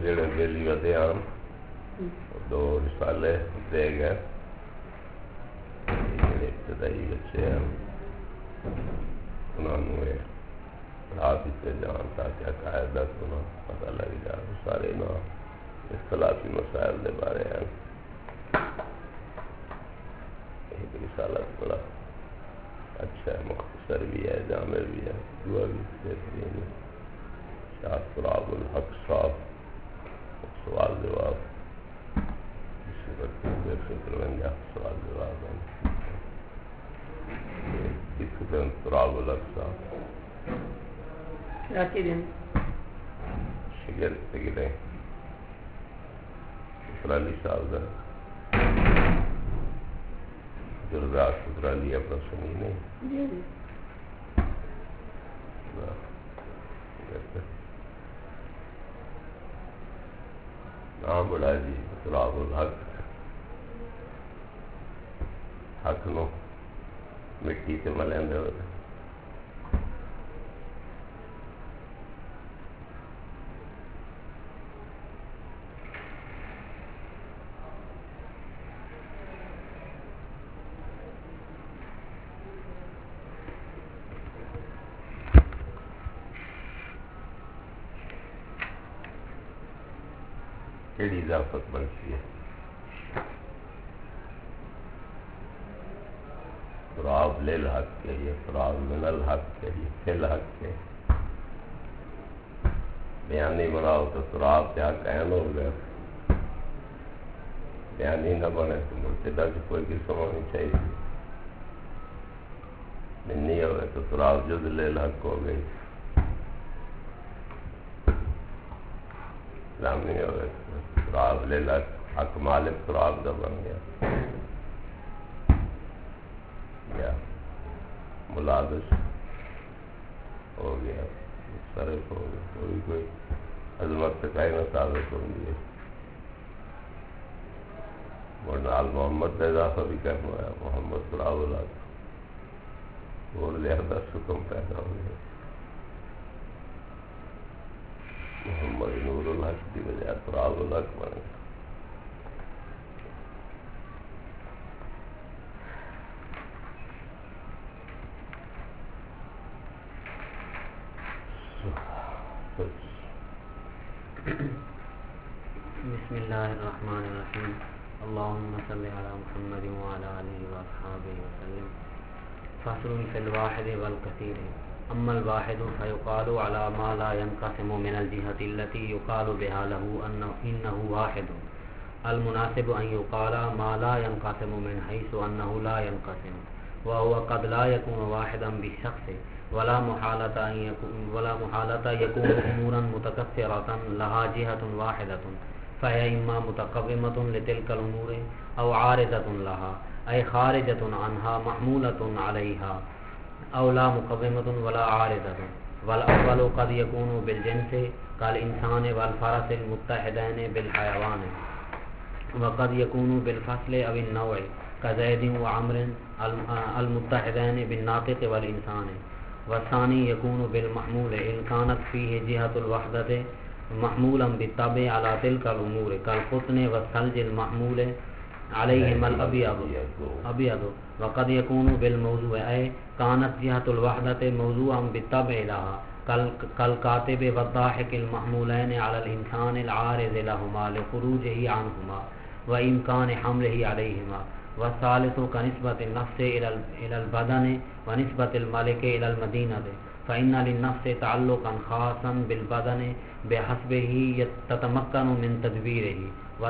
جڑے بیلی ودے آن 2 رسالے دے گئے جڑے ابتدائی بچے ہیں انہوں نے راہ دیتے جان تاکہ عقائدت انہوں پتہ لگ جائے سارے نا اختلافی مسائل دے بارے ہیں. ایک رسالہ بڑا اچھا ہے، مختصر بھی ہے، جامع بھی ہے، دعا بھی بہترین ہے. شاہ سراب الحق صاحب سوال جواب اسی وقت 153 سوال جواب ہیں. اس دن سراب الحق صاحب شگر تگلے سرالی صاحب دا جرگات سرالی اپنا سنی نہیں نام بڑا جی سراب الحق حق نو مٹی تے ملیں دے ہوتے کیڑی اضافت بنتی ہے. سراب للحق کے یہ سراب من الحق کے یہ فی الحق کے بیانی بناؤ تو سراب سے حق عین ہو گیا. بیانی نہ بنے تو مرتدہ کی کوئی قسم ہونی چاہیے. نہیں ہوئے تو سراب جز للحق ہو گئی. اسلام نہیں ہوئے سراب للحق حق مالک سراب دا بن گیا یا ملابس ہو گیا، صرف ہو گیا. کوئی عظمت تکائی نہ ثابت ہوگی. مرنال محمد کا اضافہ بھی کرنا ہے. محمد سراب الحق اور لہذا شکم پیدا ہو گیا. محمد نور الحق کی بجائے سراب الحق بن گیا. بسم اللہ الرحمن الرحیم. اللہم صلی علی محمد وعلی آلہ واصحابہ وسلم. فصل فی الواحد والکثیر. اما الواحد فیقال على ما لا ينقسم من الجهة التي يقال بها له انه واحد. المناسب ان يقال ما لا ينقسم من حيث انه لا ينقسم، وهو قد لا يكون واحدا بالشخص ولا محالة يكون امورا متكثرة لها جهة واحدة، فهي اما متقومة لتلك الامور او عارضة لها اي خارجة عنها محمولة عليها، او لا مقومة ولا عارضة. والاول قد يكون بالجنس كالانسان والفرس المتحدين بالحيوان، وقد يكون بالفصل او النوع كزيد وعمر المتحدين بالناطق والانسان. والثاني يكون بالمحمول ان كانت فيه جهة الوحدة محمولا بالطبع على تلك الامور كالقطن والثلج المحمول عليهما الابيض. وقد يكون بالموضوع اي كانت جهة الوحدة موضوعا بالطبع لها كالكاتب والضاحك المحمولين على الانسان العارض لهما لخروجه عنهما وامكان حمله عليهما. والثالث كنسبة النفس الى البدن ونسبة الملك الى المدينة، فإن للنفس تعلقا خاصا بالبدن بحسبه تتمكن من تدبيره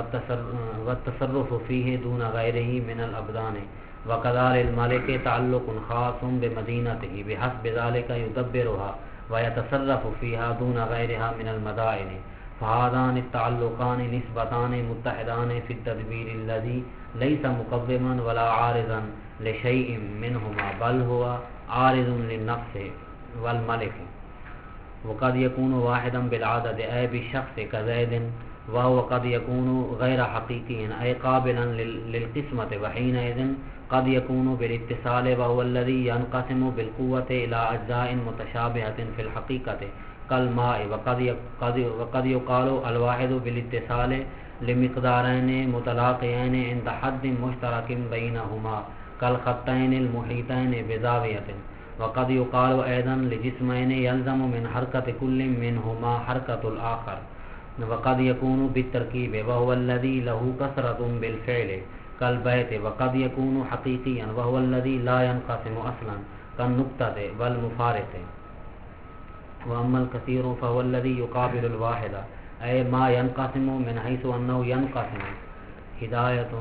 والتصرف فيه دون غيره من الأبدان، وكذلك الملك تعلق خاص بمدينته بحسب ذلك يدبرها ويتصرف فيها دون غيرها من المدائن. فهذان التعلقان نسبتان متحدان في التدبير الذي ليس مقوما ولا عارضا لشيء منهما بل هو عارض للنفس والملك. وقد يكون واحدا بالعدد أي بالشخص كزيد، وهو قد يكون غير حقيقي أي قابلا للقسمة، وحينئذ قد يكون بالاتصال وهو الذي ينقسم بالقوة إلى أجزاء متشابهة في الحقيقة كالماء وقد يقال الواحد بالاتصال لمقدارين متلاقيين عند حد مشترك بينهما كالخطين المحيطين بزاوية. وقد يقال أيضا لجسمين يلزم من حركة كل منهما حركة الآخر. وقد يكون بالتركيب وهو الذي له كثرة بالفعل كالبيت. وقد يكون حقيقيا وهو الذي لا ينقسم أصلا كالنقطة والمفارق. وأما الكثير فهو الذي يقابل الواحد أي ما ينقسم من حيث أنه ينقسم هداية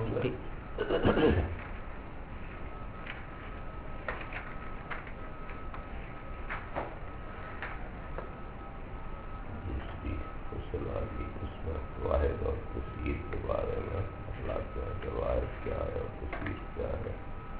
واحد اور کثیر کے بارے میں اخلاق کے واحد کیا ہے اور کثیر کیا ہے.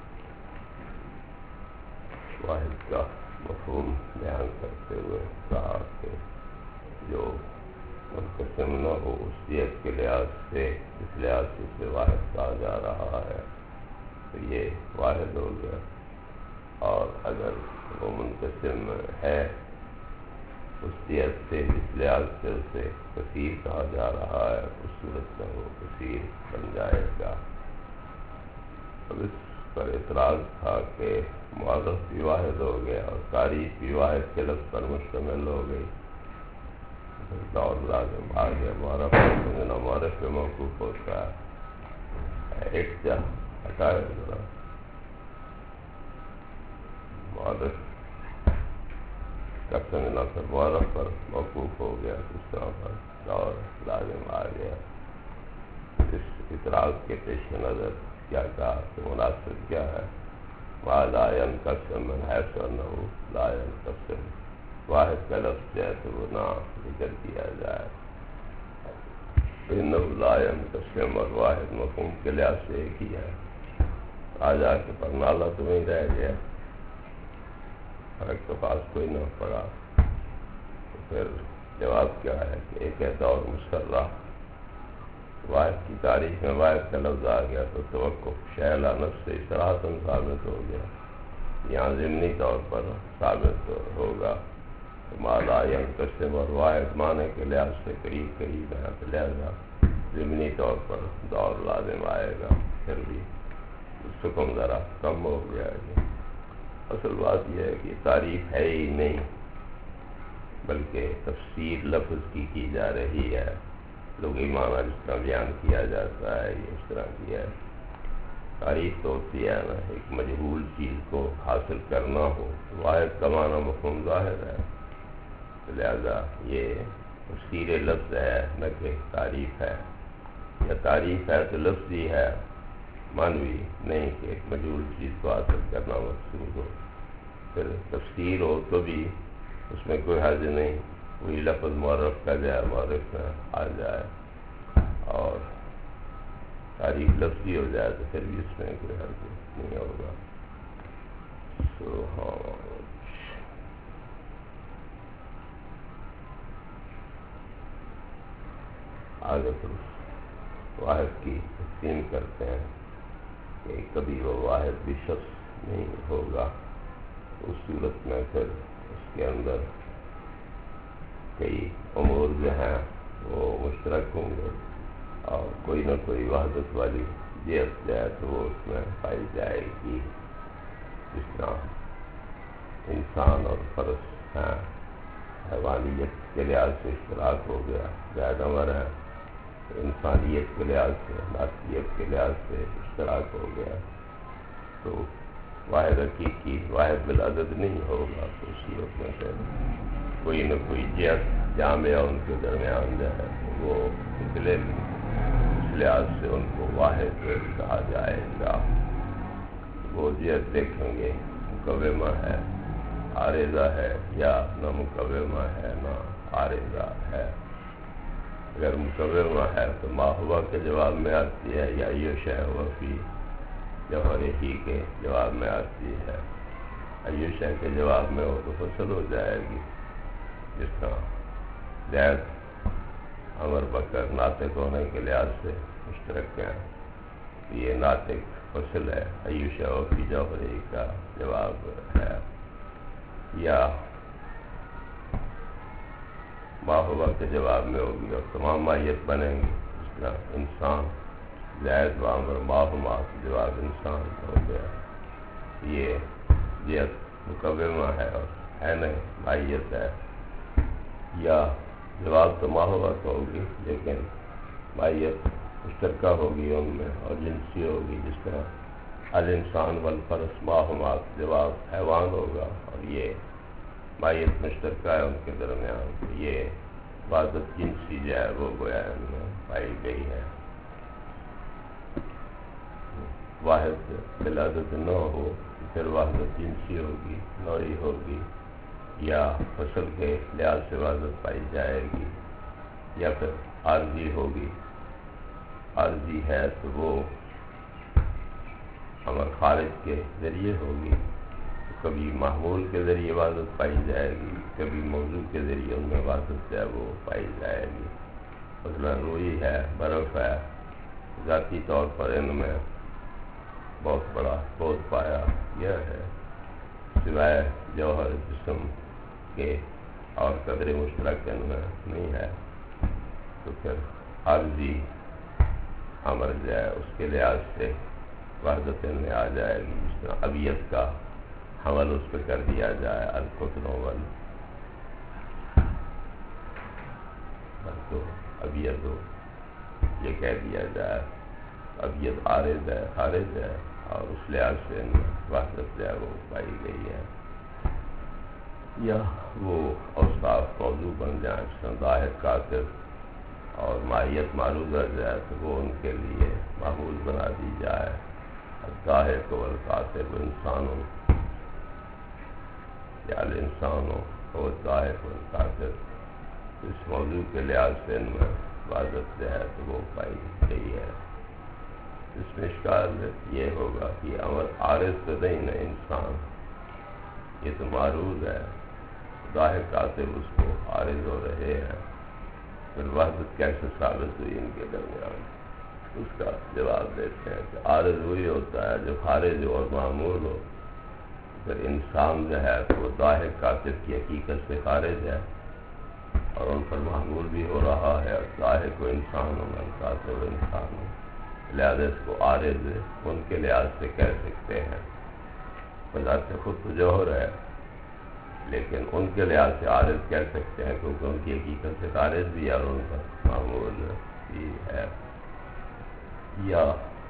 واحد کا مفہوم بیان کرتے ہوئے کہا کہ جو منقسم نہ ہو اسیت کے لحاظ سے اس لحاظ سے اسے واحد کہا جا رہا ہے تو یہ واحد ہو گیا. اور اگر وہ منقسم ہے اسیت سے اس لحاظ سے اسے کثیر کہا جا رہا ہے اس صورت میں وہ کثیر بن جائے گا. اب اس پر اعتراض تھا کہ معرف بھی واحد ہو گیا اور تعریف بھی واحد کے لفظ پر مشتمل ہو گئی. دور لازم آ گیا معرف نہ معرف پہ موقوف ہوتا ہے. ایک جا ہٹائے ذرا معرف کا سمجھنا پھر معرف پر موقوف ہو گیا. اس طرح پر دور لازم آ گیا. اس اعتراض کے پیش نظر کیا کہا کہ مناسب کیا ہے ما لا ينقسم من حيث انه لا ينقسم. واحد کا لفظ ہے تو وہ نہ ذکر کیا جائے. انه لا ينقسم اور واحد مفہوم کے لحاظ سے ایک ہی ہے. آ جا کے پرنالہ تمہیں رہ گیا فرق کے پاس کوئی نہ پڑا. تو پھر جواب کیا ہے کہ ایک ہے دور مسرح. واحد کی تاریخ میں واحد کا لفظ آ گیا تو توقف شیلا نفس سے صراحتاً ثابت ہو گیا. یہاں ضمنی طور پر ثابت ہوگا ما لا ينقسم اور واحد معنی کے لحاظ سے قریب قریب ہے تو لہذا ضمنی طور پر دور لازم آئے گا. پھر بھی سکم ذرا کم ہو گیا. اصل بات یہ ہے کہ تعریف ہے ہی نہیں بلکہ تفسیر لفظ کی جا رہی ہے. لغوی معنی جس طرح بیان کیا جاتا ہے یہ اس طرح کی ہے. تعریف تو ہوتی ہے نا ایک مجہول چیز کو حاصل کرنا ہو. واحد کا معنی مفہوم ظاہر ہے لہذا یہ تفسیر لفظ ہے نہ کہ تعریف ہے. یا تعریف ہے تو لفظی ہے معنوی نہیں کہ ایک مجہول چیز کو حاصل کرنا مقصود ہو. پھر تفسیر ہو تو بھی اس میں کوئی حرج نہیں. وہی لفظ معرف کا جائے معرف میں آ جائے اور تعریف لفظی ہو جائے تو پھر بھی اس میں کوئی حرج نہیں ہوگا. آگے پھر واحد کی تقسیم کرتے ہیں کہ کبھی وہ واحد بھی شخص نہیں ہوگا. اس صورت میں پھر اس کے اندر کئی امور جو ہیں وہ مشترک ہوں گے اور کوئی نہ کوئی وحدت والی جہت جو ہے تو وہ اس میں پائی جائے گی. جس طرح انسان اور فرس ہیں حیوانیت کے لحاظ سے اشتراک ہو گیا. جانور ہیں انسانیت کے لحاظ سے ذاتیت کے لحاظ سے اشتراک ہو گیا. تو واحد حقیقی واحد بالعدد نہیں ہوگا. تو اس صورت میں سے کوئی نہ کوئی جہت جامعہ ان کے درمیان جو ہے وہ نکلے گی. اس لحاظ سے ان کو واحد کہا جائے گا. وہ جہت دیکھیں گے مقومہ ہے عارضہ ہے یا نہ مقومہ ہے نہ عارضہ ہے. اگر مقومہ ہے تو ما ہوا کے جواب میں آتی ہے یا یہ شے ہوا فی جوہر ہی کے جواب میں آتی ہے. ایو شے کے جواب میں ہو تو فصل ہو جائے گی. جس طرح زید عمر بکر ناطق ہونے کے لحاظ سے مشترک ہیں یہ ناطق فصل ہے. ایو شے ہوا فی جوہر ہی کا جواب ہے. یا ماہوا کے جواب میں ہوگی اور تمام ماہیت بنیں گی. اس طرح انسان زید وامر ماہما کے جواب انسان ہو گیا. یہ جہت مقومہ ہے اور ہے نہیں ماہیت ہے. یا جواب تو ماہوا تو ہوگی لیکن ماہیت مشترکہ ہوگی ان میں اور جنسی ہوگی. جس طرح الانسان والفرس ماہما جواب حیوان ہوگا اور یہ ماہیت مشترکہ ہے ان کے درمیان. یہ وحدت جنسی جو ہے وہ گویا ان میں پائی گئی ہے. واحد بلادت نہ ہو پھر وحدت جنسی ہوگی نوعی ہوگی یا فصل کے لحاظ سے وحدت پائی جائے گی یا پھر عارضی ہوگی. عارضی ہے تو وہ امر خارج کے ذریعے ہوگی. کبھی محمول کے ذریعے وحدت پائی جائے گی کبھی موضوع کے ذریعے ان میں وحدت جو ہے وہ پائی جائے گی. مثلاً روئی ہے برف ہے ذاتی طور پر ان میں بہت بڑا بہت پایا گیا ہے سوائے جوہر جسم کے اور قدر مشترک ان میں نہیں ہے. تو پھر عارضی امر جو ہے اس کے لحاظ سے وحدت ان میں آ جائے گی. جس طرح ابیت کا حمل اس پہ کر دیا جائے القطن وال تو ابیت ہو یہ کہہ دیا جائے ابیت عارض ہے خارج ہے اور اس لحاظ سے ان میں وحدت جو ہے وہ پائی گئی ہے. یا وہ اوصاف موضوع بن جائیں جس طرح ظاہر کاتب اور ماہیت معروض ہو جائے تو وہ ان کے لیے معمول بنا دی جائے. ظاہر کو الکاتب انسانوں یا الانسان ہو ظاہر کو الکاتب اس موضوع کے لحاظ سے ان میں وحدت جو ہے تو وہ پائی گئی ہے. اس میں اشکال یہ ہوگا کہ امر عارض تو نہیں نا انسان یہ تو معروض ہے ظاہر کاتب اس کو عارض ہو رہے ہیں پھر وحدت کیسے ثابت ہوئی ان کے درمیان. اس کا جواب دیتے ہیں کہ عارض وہی ہوتا ہے جو خارج ہو اور معمول ہو. پھر انسان جو ہے تو وہ ظاہر کاتب کی حقیقت سے خارج ہے اور ان پر معمول بھی ہو رہا ہے اور ظاہر کو انسان ہو کاتب انسان ہو لہذا اس کو عارض ان کے لحاظ سے کہہ سکتے ہیں. بذات خود تو جوہر ہے لیکن ان کے لحاظ سے عارض کہہ سکتے ہیں کیونکہ ان کی حقیقت سے خارج بھی ہے اور ان کا معمول بھی ہے. یا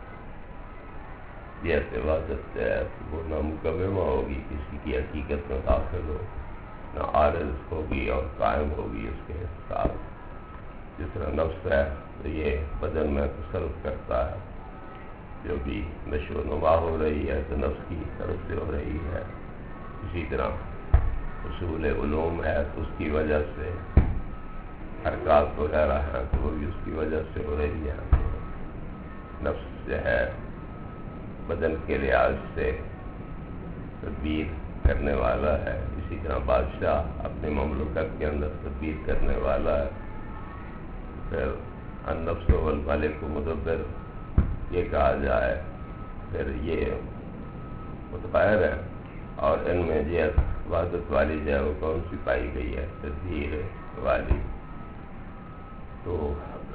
جیسے وحدت ہے وہ نہ مقومہ ہوگی کسی کی حقیقت میں داخل ہو نہ عارض ہوگی اور قائم ہوگی اس کے ساتھ. جس طرح نفس ہے تو یہ بدن میں تصرف کرتا ہے جو بھی نشو و نما ہو رہی ہے تو نفس کی طرف سے ہو رہی ہے. اسی طرح اصول علوم ہے تو اس کی وجہ سے حرکات وغیرہ ہیں تو وہ بھی اس کی وجہ سے ہو رہی ہے. نفس جو ہے بدن کے لحاظ سے تدبیر کرنے والا ہے. اسی طرح بادشاہ اپنے مملکت کے اندر تدبیر کرنے والا ہے. پھر النفس والملک مدبر یہ کہا جائے پھر یہ متغیر ہے اور ان میں جہت وحدت والی جو ہے وہ کون سی پائی گئی ہے تدبیر والی. تو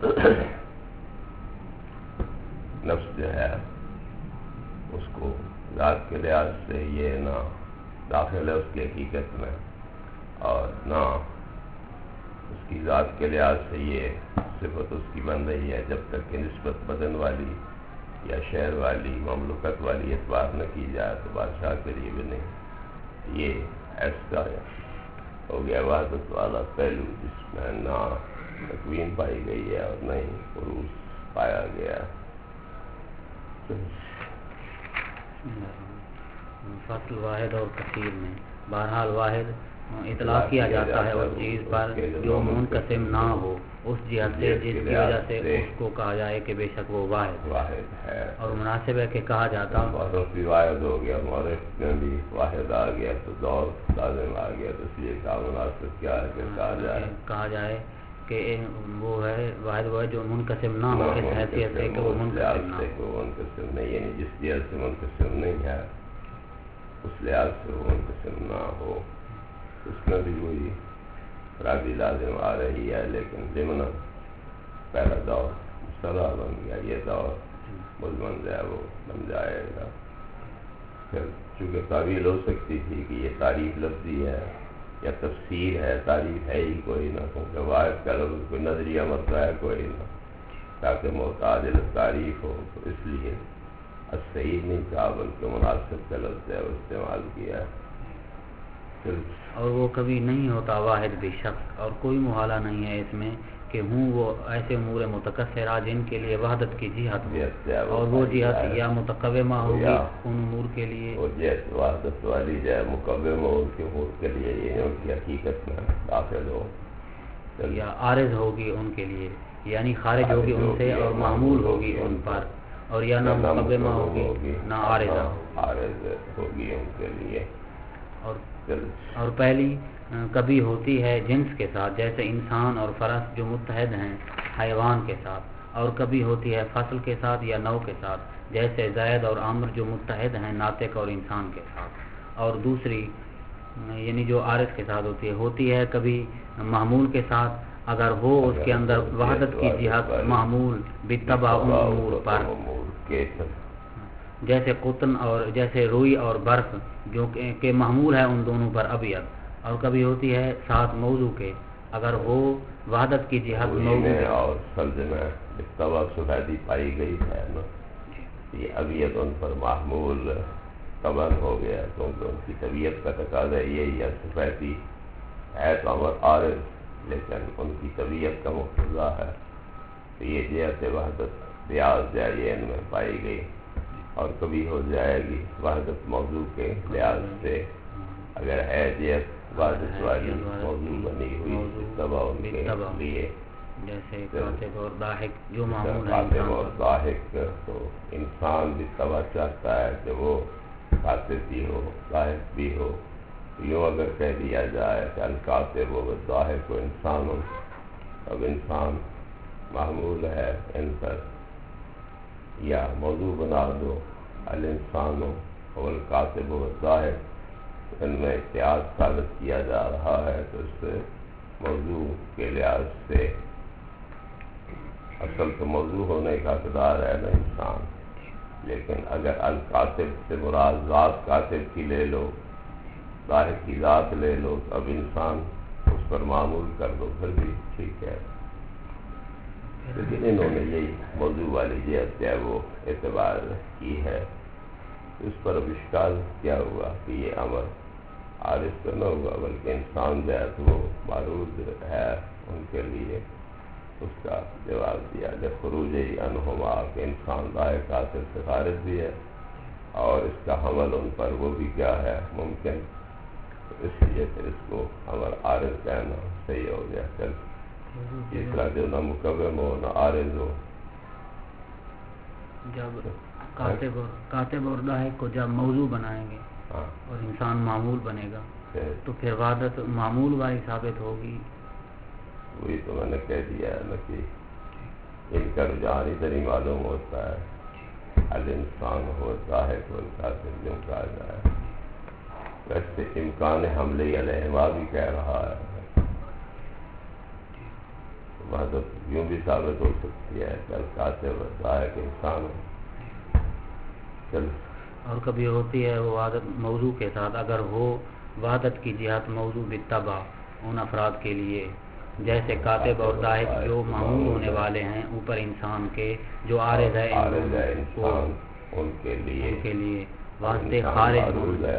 نفس جو ہے اس کو ذات کے لحاظ سے یہ نہ داخل ہے اس کی حقیقت میں اور نہ اس کی ذات کے لحاظ سے یہ صفت اس کی بن رہی ہے جب تک کہ نسبت بدن والی یا شہر والی مملکت والی اعتبار نہ کی جائے تو بادشاہ کے لیے بھی نہیں. یہ ایسا ہو گیا وحدت والا پہلو جس میں نہ تکوین پائی گئی ہے اور نہ ہی عروج پایا گیا. فصل واحد اور کثیر میں بہرحال واحد اطلاق کیا جاتا ہے اس چیز پر جو منقسم نہ ہو اس جہت سے جس کی وجہ سے اس کو کہا جائے کہ بے شک وہ واحد ہے. اور مناسب ہے کہ کہا جاتا معرف بھی واحد ہو گیا معرف میں بھی واحد آ گیا تو دور لازم آ گیا تو اس لیے کہا مناسب کیا ہے کہ کہا جائے کہ وہ ہے واحد وہ ہے جو منقسم نہ ہو اس حیثیت سے کہ وہ منقسم نہیں یعنی جس جہت سے منقسم نہیں ہے اس لحاظ سے وہ منقسم نہ ہو. اس میں بھی وہی افرادی لازم آ رہی ہے، لیکن ضمن پہلا دور مصطلح بن گیا، یہ دور مضمن جو ہے وہ بن جائے گا۔ پھر چونکہ تعویل ہو سکتی تھی کہ یہ تعریف لفظی ہے یا تفسیر ہے، تعریف ہے ہی کوئی نہ، کیونکہ واحد کا لفظ کوئی نظریہ مرتا ہے کوئی نہ، تاکہ معتادل تعریف ہو، تو اس لیے صحیح نہیں کہا بلکہ مناسب کا لفظ ہے وہ استعمال کیا ہے۔ اور وہ کبھی نہیں ہوتا واحد بھی شخص، اور کوئی محالہ نہیں ہے اس میں کہ ہوں وہ ایسے امور متکثرہ جن کے لیے وحدت کی جہت ہو، اور وہ جہت یا متقومہ ہوگی ان امور کے لیے، وہ جہت وحدت والی جو ہے مقومہ ہو ان کے امور کے لیے، یہ ان کی حقیقت میں داخل ہو، یا عارض ہوگی ان کے لیے، یعنی خارج ہوگی ان سے اور معمول ہوگی ان پر، اور یا نہ مقومہ ہوگی نہ عارضہ ہوگی ان کے لیے۔ اور پہلی کبھی ہوتی ہے جنس کے ساتھ، جیسے انسان اور فرس جو متحد ہیں حیوان کے ساتھ، اور کبھی ہوتی ہے فصل کے ساتھ یا نوع کے ساتھ، جیسے زید اور عمر جو متحد ہیں ناطق اور انسان کے ساتھ۔ اور دوسری یعنی جو عارض کے ساتھ ہوتی ہے کبھی محمول کے ساتھ، اگر ہو اس کے اندر وحدت کی جہت محمول بالطبع ان امور پر، جیسے قطن اور جیسے روئی اور برف جو کہ محمول ہے ان دونوں پر ابیض، اور کبھی ہوتی ہے ساتھ موضوع کے، اگر ہو وحدت کی جہت موضوع اور سلج میں بالطبع سفیدی پائی گئی ہے نا، یہ ابیض ان پر محمول طبعاً ہو گیا، کیونکہ ان کی طبیعت کا تقاضا یہی ہے، سفیدی ہے تو امر عارض لیکن ان کی طبیعت کا مقتضا ہے، تو یہ جہت وحدت بیاض یہ ان میں پائی گئی، اور کبھی ہو جائے گی وحدت موضوع کے لحاظ سے، اگر ہے جہت وحدت والی موضوع بنی ہوئی طبع ان کے لیے، جیسے کاتب اور ضاحک جو معمول ہے کاتب اور ضاحک، تو انسان بھی طبع چاہتا ہے کہ وہ کاتب بھی ہو ضاحک بھی ہو، یوں اگر کہہ دیا جائے کہ الکاتب و ضاحک و انسان، اب انسان محمول ہے ان پر، یا موضوع بنا دو الانسان و الکاتب و ضاحک، ان میں اتحاد ثابت کیا جا رہا ہے، تو اس سے موضوع کے لحاظ سے اصل تو موضوع ہونے کا حقدار ہے نا انسان، لیکن اگر الکاتب سے مراد ذات کاتب کی لے لو، ضاحک کی ذات لے لو، تو اب انسان اس پر معمول کر دو، پھر بھی ٹھیک ہے، لیکن انہوں نے یہی موضوع والی جہت ہے وہ اعتبار کی ہے۔ اس پر اب اشکال کیا ہوا کہ یہ امر عارض تو نہ ہوا بلکہ انسان جو ہے تو وہ معروض ہے ان کے لیے، اس کا جواب دیا جب خروج عنہما کہ انسان ضاحک کاتب سے خارج بھی ہے، اور اس کا حمل ان پر وہ بھی کیا ہے ممکن، تو اس لیے پھر اس کو امر عارض کہنا صحیح ہو گیا۔ چل تیسرا جو نہ مقوم ہو نہ عارض ہو، جب کاتب اور ضاحک کو جب موضوع بنائیں گے اور انسان معمول بنے گا تو پھر وحدت معمول والی ثابت ہوگی۔ وہی تو میں نے کہہ دیا ہے نا کہ ان کا رجحان ادھر ہی معلوم ہوتا ہے، الانسان ہو ضاحک ہو کاتب جو کہا جائے، ویسے امکان حملے علیہما بھی کہہ رہا ہے، وحدت یوں بھی ثابت ہو سکتی ہے کہ الکاتب و ضاحک انسان ہو۔ چل اور کبھی ہوتی ہے وہ وحدت موضوع کے ساتھ، اگر ہو وحدت کی جہت موضوع بالطبع ان افراد کے لیے، جیسے کاتب اور ضاحک جو معمول ہونے والے ہیں اوپر انسان کے، جو عارض ہے انسان ان کے لیے واسطے خارج ہے